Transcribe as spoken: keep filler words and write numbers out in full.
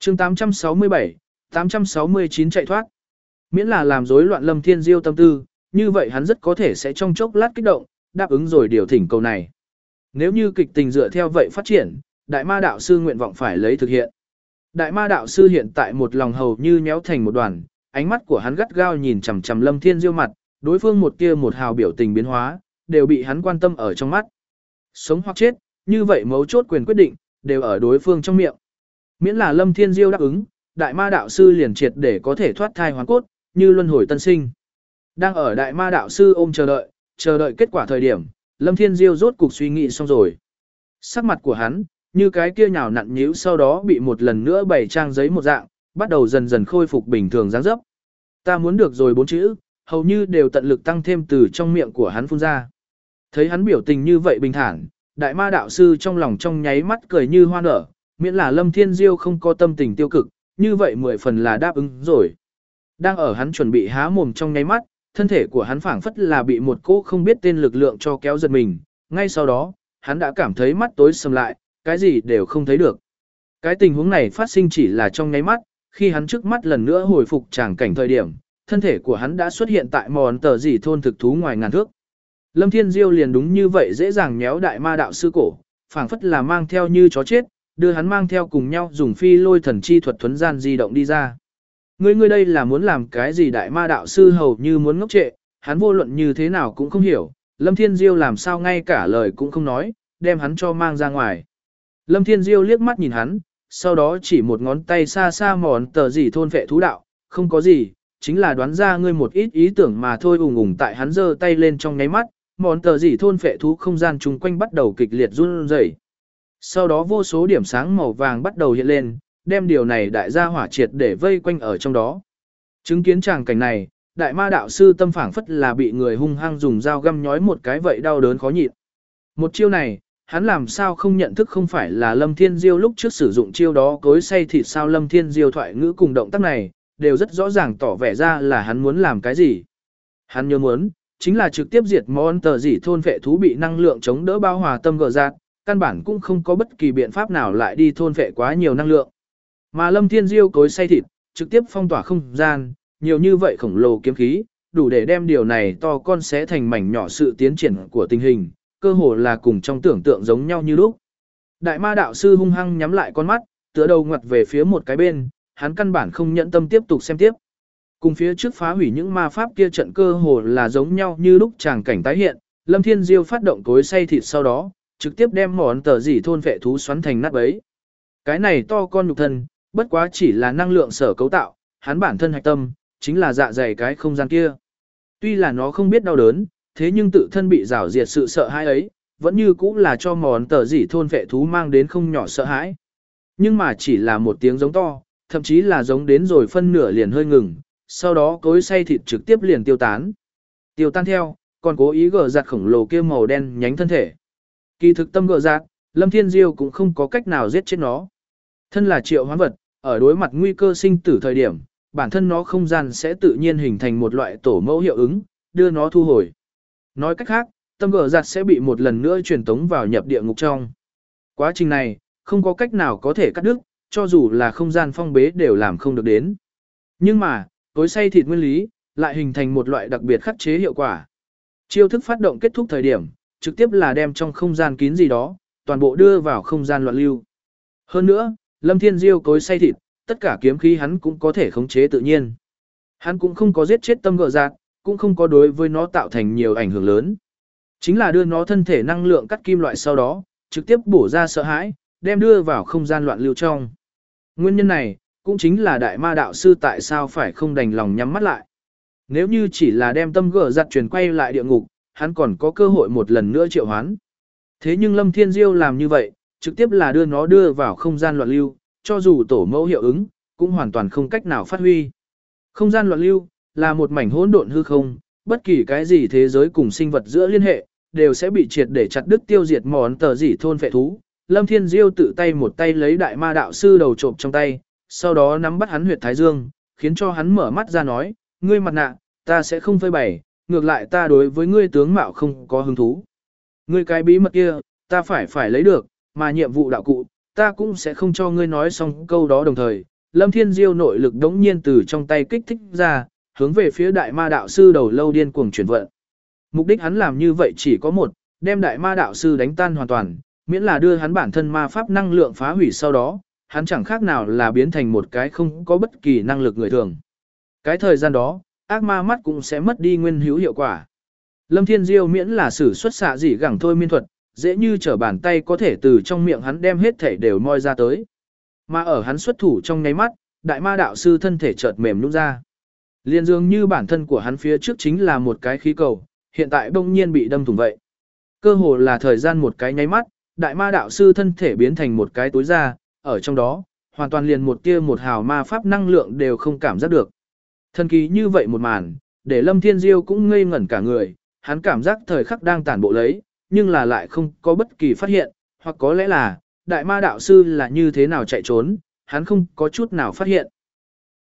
chương tám trăm sáu mươi bảy, tám trăm sáu mươi chín chạy thoát. Miễn là làm rối loạn Lâm Thiên Diêu tâm tư, như vậy hắn rất có thể sẽ trong chốc lát kích động, đáp ứng rồi điều thỉnh cầu này. Nếu như kịch tình dựa theo vậy phát triển, Đại Ma đạo sư nguyện vọng phải lấy thực hiện. Đại Ma đạo sư hiện tại một lòng hầu như nhéo thành một đoàn, ánh mắt của hắn gắt gao nhìn chằm chằm Lâm Thiên Diêu mặt, đối phương một tia một hào biểu tình biến hóa, đều bị hắn quan tâm ở trong mắt. Sống hoặc chết, như vậy mấu chốt quyền quyết định, đều ở đối phương trong miệng. Miễn là Lâm Thiên Diêu đáp ứng, Đại Ma đạo sư liền triệt để có thể thoát thai hoàn cốt, như luân hồi tân sinh. Đang ở Đại Ma đạo sư ôm chờ đợi, chờ đợi kết quả thời điểm, Lâm Thiên Diêu rốt cục suy nghĩ xong rồi. Sắc mặt của hắn, như cái kia nhào nặn nhíu sau đó bị một lần nữa bày trang giấy một dạng, bắt đầu dần dần khôi phục bình thường dáng dấp. Ta muốn được rồi bốn chữ, hầu như đều tận lực tăng thêm từ trong miệng của hắn phun ra. Thấy hắn biểu tình như vậy bình thản, Đại Ma đạo sư trong lòng trong nháy mắt cười như hoa nở, miễn là Lâm Thiên Diêu không có tâm tình tiêu cực, như vậy mười phần là đáp ứng rồi. Đang ở hắn chuẩn bị há mồm trong nháy mắt, thân thể của hắn phảng phất là bị một cỗ không biết tên lực lượng cho kéo giật mình, ngay sau đó, hắn đã cảm thấy mắt tối sầm lại, cái gì đều không thấy được. Cái tình huống này phát sinh chỉ là trong nháy mắt, khi hắn trước mắt lần nữa hồi phục tràng cảnh thời điểm, thân thể của hắn đã xuất hiện tại mòn tờ dỉ thôn thực thú ngoài ngàn thước. Lâm Thiên Diêu liền đúng như vậy dễ dàng méo Đại Ma đạo sư cổ, phảng phất là mang theo như chó chết, đưa hắn mang theo cùng nhau dùng phi lôi thần chi thuật thuấn gian di động đi ra. Ngươi ngươi đây là muốn làm cái gì? Đại Ma đạo sư hầu như muốn ngốc trệ, hắn vô luận như thế nào cũng không hiểu, Lâm Thiên Diêu làm sao ngay cả lời cũng không nói, đem hắn cho mang ra ngoài. Lâm Thiên Diêu liếc mắt nhìn hắn, sau đó chỉ một ngón tay xa xa mòn tờ gì thôn vệ thú đạo, không có gì, chính là đoán ra ngươi một ít ý tưởng mà thôi. Ùng ùng tại hắn giơ tay lên trong nháy mắt, mòn tờ gì thôn vệ thú không gian chung quanh bắt đầu kịch liệt run rẩy. Sau đó vô số điểm sáng màu vàng bắt đầu hiện lên, đem điều này đại gia hỏa triệt để vây quanh ở trong đó. Chứng kiến tràng cảnh này, Đại Ma đạo sư tâm phảng phất là bị người hung hăng dùng dao găm nhói một cái vậy đau đớn khó nhịn. Một chiêu này, hắn làm sao không nhận thức không phải là Lâm Thiên Diêu lúc trước sử dụng chiêu đó cối xay thịt sao? Lâm Thiên Diêu thoại ngữ cùng động tác này, đều rất rõ ràng tỏ vẻ ra là hắn muốn làm cái gì. Hắn nhớ muốn, chính là trực tiếp diệt món tờ gì thôn vệ thú bị năng lượng chống đỡ bao hòa tâm gỡ giạt, căn bản cũng không có bất kỳ biện pháp nào lại đi thôn vệ quá nhiều năng lượng. Mà Lâm Thiên Diêu cối xay thịt, trực tiếp phong tỏa không gian, nhiều như vậy khổng lồ kiếm khí, đủ để đem điều này to con xé thành mảnh nhỏ. Sự tiến triển của tình hình, cơ hồ là cùng trong tưởng tượng giống nhau như lúc. Đại Ma đạo sư hung hăng nhắm lại con mắt, tựa đầu ngoặt về phía một cái bên, hắn căn bản không nhẫn tâm tiếp tục xem tiếp. Cùng phía trước phá hủy những ma pháp kia trận cơ hồ là giống nhau như lúc tràng cảnh tái hiện, Lâm Thiên Diêu phát động cối xay thịt sau đó, trực tiếp đem món tờ gì thôn vệ thú xoắn thành nát bấy. Cái này to con nhục thân, bất quá chỉ là năng lượng sở cấu tạo, hắn bản thân hạch tâm, chính là dạ dày cái không gian kia. Tuy là nó không biết đau đớn, thế nhưng tự thân bị rào diệt sự sợ hãi ấy, vẫn như cũ là cho món tờ gì thôn vệ thú mang đến không nhỏ sợ hãi. Nhưng mà chỉ là một tiếng giống to, thậm chí là giống đến rồi phân nửa liền hơi ngừng, sau đó cối xay thịt trực tiếp liền tiêu tán. Tiêu tan theo, còn cố ý gỡ giặt khổng lồ kia màu đen nhánh thân thể. Kỳ thực tâm gỡ giặt, Lâm Thiên Diêu cũng không có cách nào giết chết nó. Thân là triệu hoán vật, ở đối mặt nguy cơ sinh tử thời điểm, bản thân nó không gian sẽ tự nhiên hình thành một loại tổ mẫu hiệu ứng, đưa nó thu hồi. Nói cách khác, tâm gỡ giặt sẽ bị một lần nữa truyền tống vào nhập địa ngục trong. Quá trình này, không có cách nào có thể cắt đứt, cho dù là không gian phong bế đều làm không được đến. Nhưng mà, cối xay thịt nguyên lý, lại hình thành một loại đặc biệt khắc chế hiệu quả. Chiêu thức phát động kết thúc thời điểm, trực tiếp là đem trong không gian kín gì đó, toàn bộ đưa vào không gian loạn lưu. Hơn nữa, Lâm Thiên Diêu cối xay thịt, tất cả kiếm khí hắn cũng có thể khống chế tự nhiên. Hắn cũng không có giết chết tâm gỡ giạt, cũng không có đối với nó tạo thành nhiều ảnh hưởng lớn. Chính là đưa nó thân thể năng lượng cắt kim loại sau đó, trực tiếp bổ ra sợ hãi, đem đưa vào không gian loạn lưu trong. Nguyên nhân này, cũng chính là Đại Ma đạo sư tại sao phải không đành lòng nhắm mắt lại. Nếu như chỉ là đem tâm gỡ giặt truyền quay lại địa ngục, hắn còn có cơ hội một lần nữa triệu hoán. Thế nhưng Lâm Thiên Diêu làm như vậy, trực tiếp là đưa nó đưa vào không gian loạn lưu, cho dù tổ mẫu hiệu ứng, cũng hoàn toàn không cách nào phát huy. Không gian loạn lưu, là một mảnh hỗn độn hư không, bất kỳ cái gì thế giới cùng sinh vật giữa liên hệ, đều sẽ bị triệt để chặt đứt tiêu diệt món tờ gì thôn phệ thú. Lâm Thiên Diêu tự tay một tay lấy Đại Ma đạo sư đầu trộm trong tay, sau đó nắm bắt hắn huyệt thái dương, khiến cho hắn mở mắt ra nói, ngươi mặt nạ, ta sẽ không phơi bày, ngược lại ta đối với ngươi tướng mạo không có hứng thú. Ngươi cái bí mật kia, ta phải phải lấy được, mà nhiệm vụ đạo cụ, ta cũng sẽ không cho ngươi nói xong câu đó đồng thời, Lâm Thiên Diêu nội lực đống nhiên từ trong tay kích thích ra, hướng về phía đại ma đạo sư đầu lâu điên cuồng chuyển vận. Mục đích hắn làm như vậy chỉ có một, đem đại ma đạo sư đánh tan hoàn toàn, miễn là đưa hắn bản thân ma pháp năng lượng phá hủy sau đó, hắn chẳng khác nào là biến thành một cái không có bất kỳ năng lực người thường. Cái thời gian đó, ác ma mắt cũng sẽ mất đi nguyên hữu hiệu quả. Lâm Thiên Diêu miễn là sử xuất xạ dị gẳng thôi miên thuật, dễ như trở bàn tay có thể từ trong miệng hắn đem hết thể đều moi ra tới. Mà ở hắn xuất thủ trong nháy mắt, đại ma đạo sư thân thể chợt mềm nhũn ra. Liên dường như bản thân của hắn phía trước chính là một cái khí cầu, hiện tại bỗng nhiên bị đâm thủng vậy. Cơ hồ là thời gian một cái nháy mắt, đại ma đạo sư thân thể biến thành một cái túi da, ở trong đó, hoàn toàn liền một tia một hào ma pháp năng lượng đều không cảm giác được. Thần kỳ như vậy một màn, để Lâm Thiên Diêu cũng ngây ngẩn cả người, hắn cảm giác thời khắc đang tản bộ lấy, nhưng là lại không có bất kỳ phát hiện, hoặc có lẽ là, đại ma đạo sư là như thế nào chạy trốn, hắn không có chút nào phát hiện.